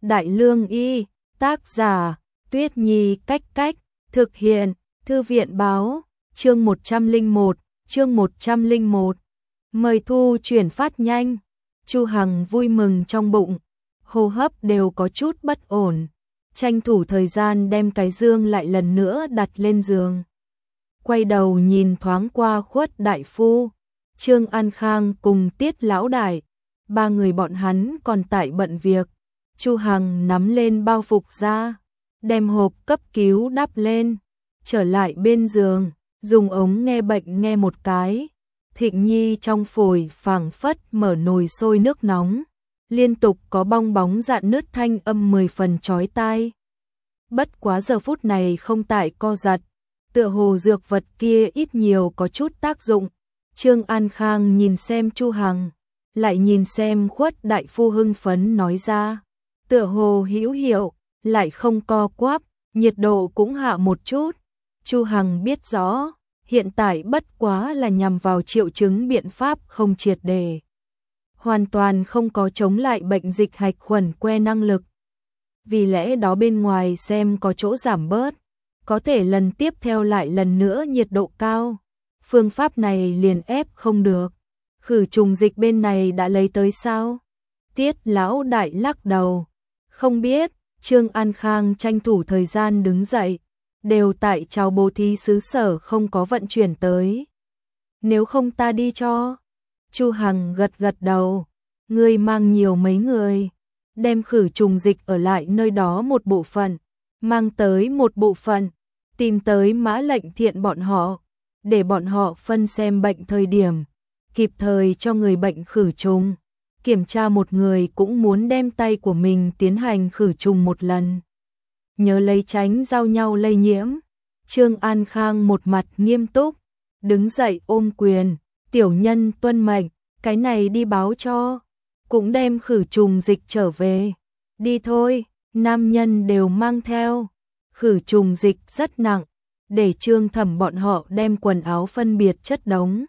Đại Lương Y, tác giả, Tuyết Nhi Cách Cách, thực hiện, Thư viện Báo, chương 101. Mời thu chuyển phát nhanh. Chu Hằng vui mừng trong bụng, hô hấp đều có chút bất ổn, tranh thủ thời gian đem cái dương lại lần nữa đặt lên giường. Quay đầu nhìn thoáng qua Khuất đại phu, Trương An Khang cùng Tiết lão đại, ba người bọn hắn còn tại bận việc. Chu Hằng nắm lên bao phục ra, đem hộp cấp cứu đắp lên, trở lại bên giường, dùng ống nghe bệnh nghe một cái. Thịnh Nhi trong phổi phảng phất mở nồi sôi nước nóng, liên tục có bong bóng rạn nứt, thanh âm 10 phần chói tai. Bất quá giờ phút này không tại co giật, tựa hồ dược vật kia ít nhiều có chút tác dụng. Trương An Khang nhìn xem Chu Hằng, lại nhìn xem Khuất đại phu, hưng phấn nói ra, tựa hồ hữu hiệu, lại không co quắp, nhiệt độ cũng hạ một chút. Chu Hằng biết rõ, hiện tại bất quá là nhằm vào triệu chứng biện pháp không triệt để, hoàn toàn không có chống lại bệnh dịch hạch khuẩn que năng lực. Vì lẽ đó bên ngoài xem có chỗ giảm bớt, có thể lần tiếp theo lại lần nữa nhiệt độ cao. Phương pháp này liền ép không được. Khử trùng dịch bên này đã lấy tới sao? Tiết lão đại lắc đầu, không biết. Trương An Khang tranh thủ thời gian đứng dậy, đều tại Trào Bố Thí xứ sở không có vận chuyển tới. Nếu không ta đi cho. Chu Hằng gật gật đầu, ngươi mang nhiều mấy người, đem khử trùng dịch ở lại nơi đó một bộ phận, mang tới một bộ phận, tìm tới Mã Lệnh Thiện bọn họ, để bọn họ phân xem bệnh thời điểm, kịp thời cho người bệnh khử trùng. Kiểm tra một người cũng muốn đem tay của mình tiến hành khử trùng một lần. Nhớ lấy tránh giao nhau lây nhiễm. Trương An Khang một mặt nghiêm túc, đứng dậy ôm quyền, tiểu nhân tuân mệnh, cái này đi báo cho, cũng đem khử trùng dịch trở về. Đi thôi, nam nhân đều mang theo. Khử trùng dịch rất nặng, để Trương Thẩm bọn họ đem quần áo phân biệt chất đống.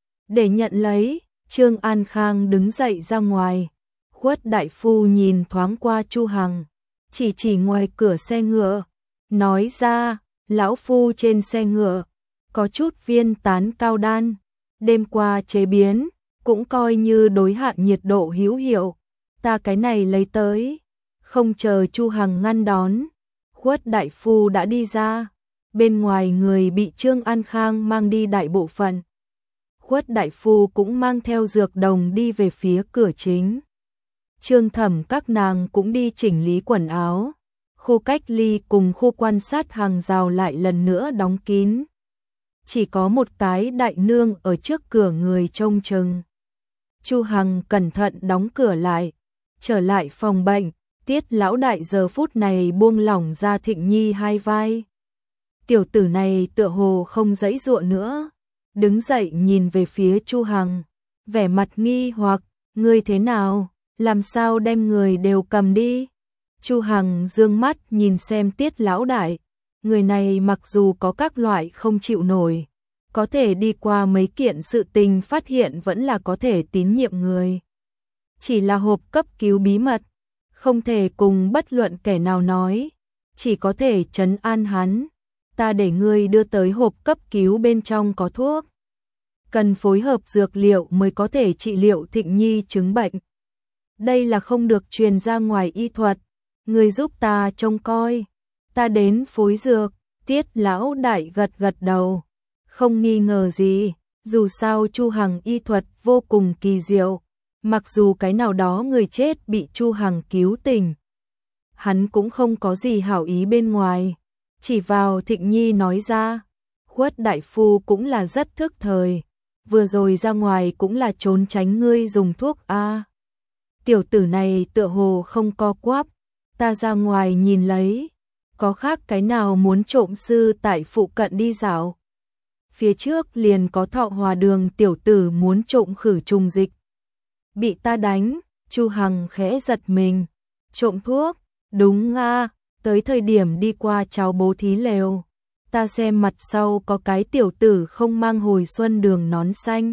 Để nhận lấy, Trương An Khang đứng dậy ra ngoài. Khuất đại phu nhìn thoáng qua Chu Hằng, chỉ ngoài cửa xe ngựa, nói ra, lão phu trên xe ngựa, có chút viên tán cao đan, đêm qua chế biến, cũng coi như đối hạ nhiệt độ hữu hiệu, ta cái này lấy tới. Không chờ Chu Hằng ngăn đón, Khuất đại phu đã đi ra, bên ngoài người bị Trương An Khang mang đi đại bộ phận. Khuất đại phu cũng mang theo dược đồng đi về phía cửa chính. Trương Thẩm các nàng cũng đi chỉnh lý quần áo. Khu cách ly cùng khu quan sát hàng rào lại lần nữa đóng kín. Chỉ có một cái đại nương ở trước cửa người trông chừng. Chu Hằng cẩn thận đóng cửa lại, trở lại phòng bệnh. Tiết lão đại giờ phút này buông lỏng ra Thịnh Nhi hai vai. Tiểu tử này tựa hồ không giãy giụa nữa, đứng dậy nhìn về phía Chu Hằng, vẻ mặt nghi hoặc, ngươi thế nào, làm sao đem người đều cầm đi? Chu Hằng dương mắt nhìn xem Tiết lão đại, người này mặc dù có các loại không chịu nổi, có thể đi qua mấy kiện sự tình phát hiện vẫn là có thể tín nhiệm người. Chỉ là hộp cấp cứu bí mật, không thể cùng bất luận kẻ nào nói, chỉ có thể trấn an hắn. Ta để ngươi đưa tới hộp cấp cứu, bên trong có thuốc, cần phối hợp dược liệu mới có thể trị liệu Thịnh Nhi chứng bệnh. Đây là không được truyền ra ngoài y thuật, ngươi giúp ta trông coi, ta đến phối dược. Tiết lão đại gật gật đầu, không nghi ngờ gì, dù sao Chu Hằng y thuật vô cùng kỳ diệu, mặc dù cái nào đó người chết bị Chu Hằng cứu tỉnh, hắn cũng không có gì hảo ý bên ngoài. Chỉ vào Thịnh Nhi nói ra, Khuất đại phu cũng là rất thức thời, vừa rồi ra ngoài cũng là trốn tránh ngươi dùng thuốc a. Tiểu tử này tựa hồ không co quắp, ta ra ngoài nhìn lấy, có khác cái nào muốn trộm sư tại phụ cận đi dạo. Phía trước liền có Thọ Hòa Đường tiểu tử muốn trộm khử trùng dịch, bị ta đánh. Chu Hằng khẽ giật mình, trộm thuốc, đúng a. Tới thời điểm đi qua Trào Bố Thí lều, ta xem mặt sau có cái tiểu tử không mang hồi xuân đường nón xanh,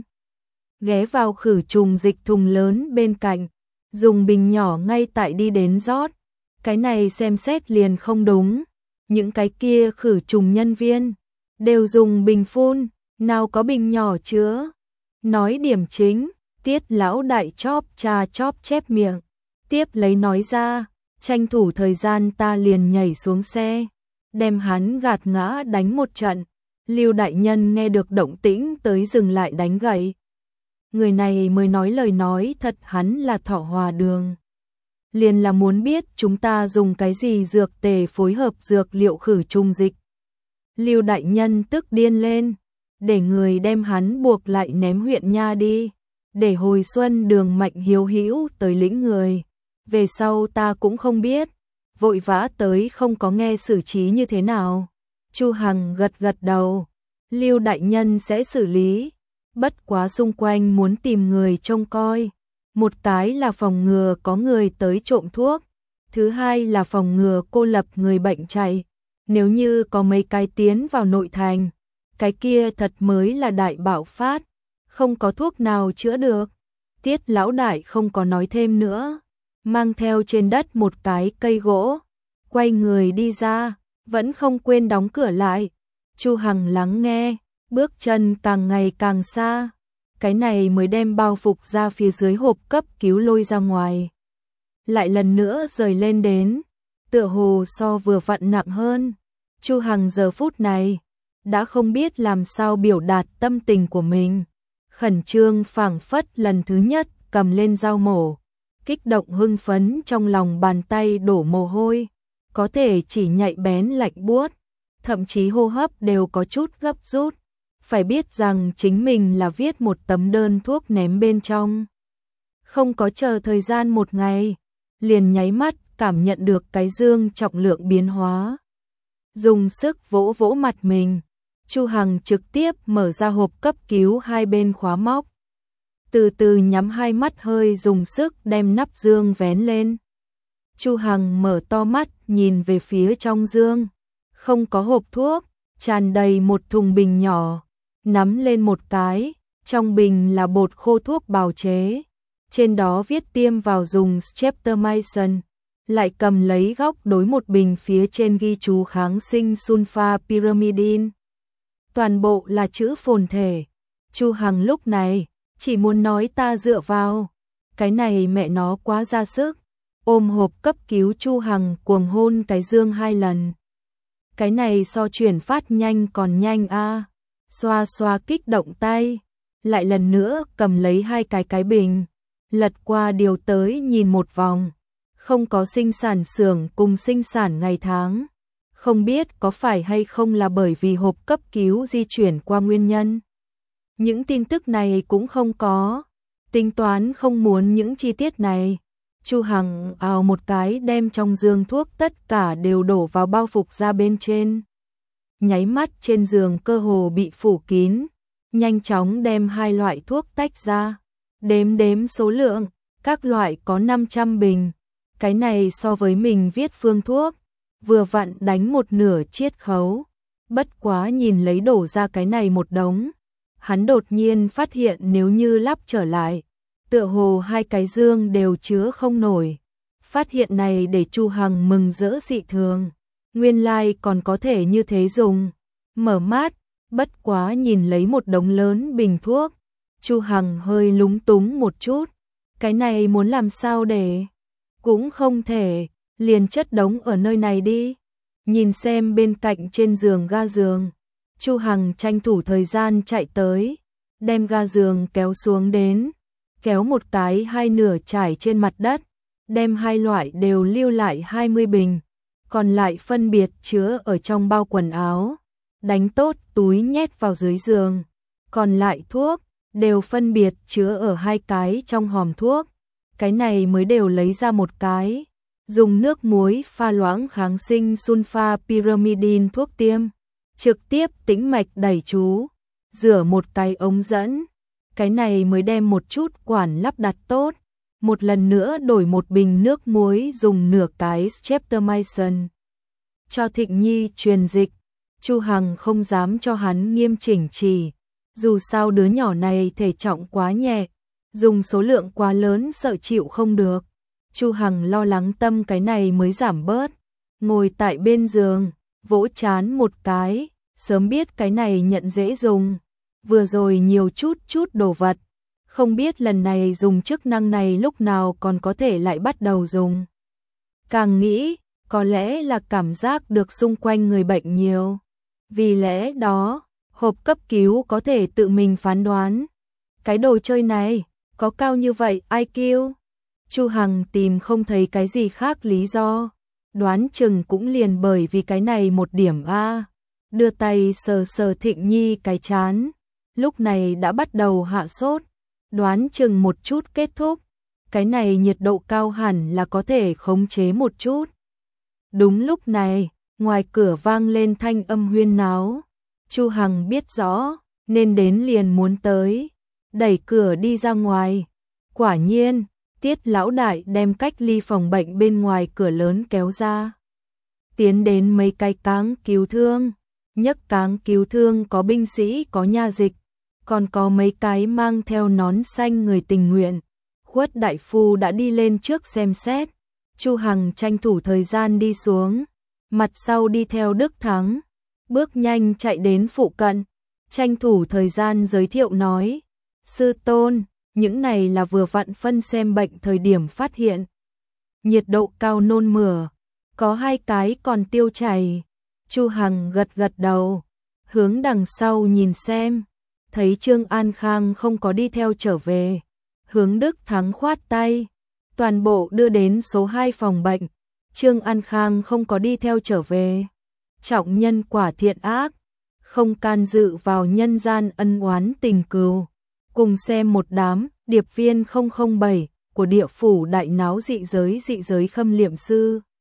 ghé vào khử trùng dịch thùng lớn bên cạnh, dùng bình nhỏ ngay tại đi đến rót, Cái này xem xét liền không đúng. Những cái kia khử trùng nhân viên đều dùng bình phun, nào có bình nhỏ chứa. Nói điểm chính, Tiết lão đại chóp chép miệng, tiếp lấy nói ra, tranh thủ thời gian ta liền nhảy xuống xe, đem hắn gạt ngã đánh một trận. Lưu đại nhân nghe được động tĩnh tới dừng lại đánh gậy. Người này mới nói lời nói thật, hắn là Thọ Hòa Đường. Liền là muốn biết chúng ta dùng cái gì dược tề phối hợp dược liệu khử trùng dịch. Lưu đại nhân tức điên lên, để người đem hắn buộc lại ném huyện nha đi, để hồi xuân đường Mạnh Hiếu Hữu tới lĩnh người. Về sau ta cũng không biết, vội vã tới không có nghe xử trí như thế nào. Chu Hằng gật gật đầu, Lưu đại nhân sẽ xử lý, bất quá xung quanh muốn tìm người trông coi. Một cái là phòng ngừa có người tới trộm thuốc, thứ hai là phòng ngừa cô lập người bệnh chạy. Nếu như có mấy cái tiến vào nội thành, cái kia thật mới là đại bạo phát, không có thuốc nào chữa được. Tiết lão đại không có nói thêm nữa, mang theo trên đất một cái cây gỗ, quay người đi ra, vẫn không quên đóng cửa lại. Chu Hằng lắng nghe, bước chân càng ngày càng xa, cái này mới đem bao phục ra phía dưới hộp cấp cứu lôi ra ngoài. Lại lần nữa rời lên đến, tựa hồ so vừa vặn nặng hơn. Chu Hằng giờ phút này đã không biết làm sao biểu đạt tâm tình của mình. Khẩn trương phảng phất lần thứ nhất cầm lên dao mổ, kích động hưng phấn trong lòng bàn tay đổ mồ hôi, có thể chỉ nhạy bén lạnh buốt, thậm chí hô hấp đều có chút gấp rút. Phải biết rằng chính mình là viết một tấm đơn thuốc ném bên trong. Không có chờ thời gian một ngày, liền nháy mắt cảm nhận được cái dương trọng lượng biến hóa. Dùng sức vỗ vỗ mặt mình, Chu Hằng trực tiếp mở ra hộp cấp cứu hai bên khóa móc. Từ từ nhắm hai mắt hơi dùng sức đem nắp dương vén lên. Chu Hằng mở to mắt nhìn về phía trong dương. Không có hộp thuốc, tràn đầy một thùng bình nhỏ. Nắm lên một cái, trong bình là bột khô thuốc bào chế. Trên đó viết tiêm vào dùng streptomycin. Lại cầm lấy góc đối một bình phía trên ghi chú kháng sinh sulfapyrimidine. Toàn bộ là chữ phồn thể. Chu Hằng lúc này chỉ muốn nói ta dựa vào. Cái này mẹ nó quá ra sức. Ôm hộp cấp cứu Chu Hằng cuồng hôn cái dương 2 lần. Cái này so chuyển phát nhanh còn nhanh a. Xoa xoa kích động tay, lại lần nữa cầm lấy hai cái bình, lật qua điều tới nhìn một vòng. Không có sinh sản xưởng cùng sinh sản ngày tháng. Không biết có phải hay không là bởi vì hộp cấp cứu di chuyển qua nguyên nhân. Những tin tức này cũng không có. Tính toán không muốn những chi tiết này. Chu Hằng ào một cái đem trong dương thuốc tất cả đều đổ vào bao phục ra bên trên. Nháy mắt trên giường cơ hồ bị phủ kín. Nhanh chóng đem hai loại thuốc tách ra. Đếm số lượng, các loại có 500 bình. Cái này so với mình viết phương thuốc, vừa vặn đánh một nửa chiết khấu. Bất quá nhìn lấy đổ ra cái này một đống. Hắn đột nhiên phát hiện nếu như lắp trở lại, tựa hồ hai cái dương đều chứa không nổi. Phát hiện này để Chu Hằng mừng rỡ dị thường. Nguyên lai còn có thể như thế dùng. Mở mắt, bất quá nhìn lấy một đống lớn bình thuốc. Chu Hằng hơi lúng túng một chút. Cái này muốn làm sao để... Cũng không thể, liền chất đống ở nơi này đi. Nhìn xem bên cạnh trên giường ga giường. Chu Hằng tranh thủ thời gian chạy tới. Đem ga giường kéo xuống đến. Kéo một cái hai nửa trải trên mặt đất. Đem hai loại đều lưu lại 20 bình. Còn lại phân biệt chứa ở trong bao quần áo. Đánh tốt túi nhét vào dưới giường. Còn lại thuốc đều phân biệt chứa ở hai cái trong hòm thuốc. Cái này mới đều lấy ra một cái. Dùng nước muối pha loãng kháng sinh sulfapyrimidine thuốc tiêm. Trực tiếp tĩnh mạch đẩy chú. Rửa một cái ống dẫn. Cái này mới đem một chút quản lắp đặt tốt. Một lần nữa đổi một bình nước muối dùng nửa cái streptomycin. Cho Thịnh Nhi truyền dịch. Chu Hằng không dám cho hắn nghiêm chỉnh chỉ. Dù sao đứa nhỏ này thể trọng quá nhẹ. Dùng số lượng quá lớn sợ chịu không được. Chu Hằng lo lắng tâm cái này mới giảm bớt, ngồi tại bên giường, vỗ chán một cái, sớm biết cái này nhận dễ dùng, vừa rồi nhiều chút đồ vật, không biết lần này dùng chức năng này lúc nào còn có thể lại bắt đầu dùng. Càng nghĩ, có lẽ là cảm giác được xung quanh người bệnh nhiều. Vì lẽ đó, hộp cấp cứu có thể tự mình phán đoán. Cái đồ chơi này, có cao như vậy IQ? Chu Hằng tìm không thấy cái gì khác lý do. Đoán chừng cũng liền bởi vì cái này một điểm A. Đưa tay sờ sờ Thịnh Nhi cái chán. Lúc này đã bắt đầu hạ sốt. Đoán chừng một chút kết thúc. Cái này nhiệt độ cao hẳn là có thể khống chế một chút. Đúng lúc này, ngoài cửa vang lên thanh âm huyên náo. Chu Hằng biết rõ, nên đến liền muốn tới. Đẩy cửa đi ra ngoài. Quả nhiên, Tiết lão đại đem cách ly phòng bệnh bên ngoài cửa lớn kéo ra. Tiến đến mấy cái cáng cứu thương. Nhấc cáng cứu thương có binh sĩ có nha dịch. Còn có mấy cái mang theo nón xanh người tình nguyện. Khuất đại phu đã đi lên trước xem xét. Chu Hằng tranh thủ thời gian đi xuống. Mặt sau đi theo Đức Thắng. Bước nhanh chạy đến phụ cận. Tranh thủ thời gian giới thiệu nói. Sư tôn, những này là vừa vặn phân xem bệnh thời điểm phát hiện. Nhiệt độ cao nôn mửa. Có 2 cái còn tiêu chảy. Chu Hằng gật đầu. Hướng đằng sau nhìn xem. Thấy Trương An Khang không có đi theo trở về. Hướng Đức Thắng khoát tay. Toàn bộ đưa đến số 2 phòng bệnh. Trương An Khang không có đi theo trở về. Trọng nhân quả thiện ác. Không can dự vào nhân gian ân oán tình cừu. Cùng xem một đám điệp viên 007 của địa phủ đại náo dị giới khâm liệm sư.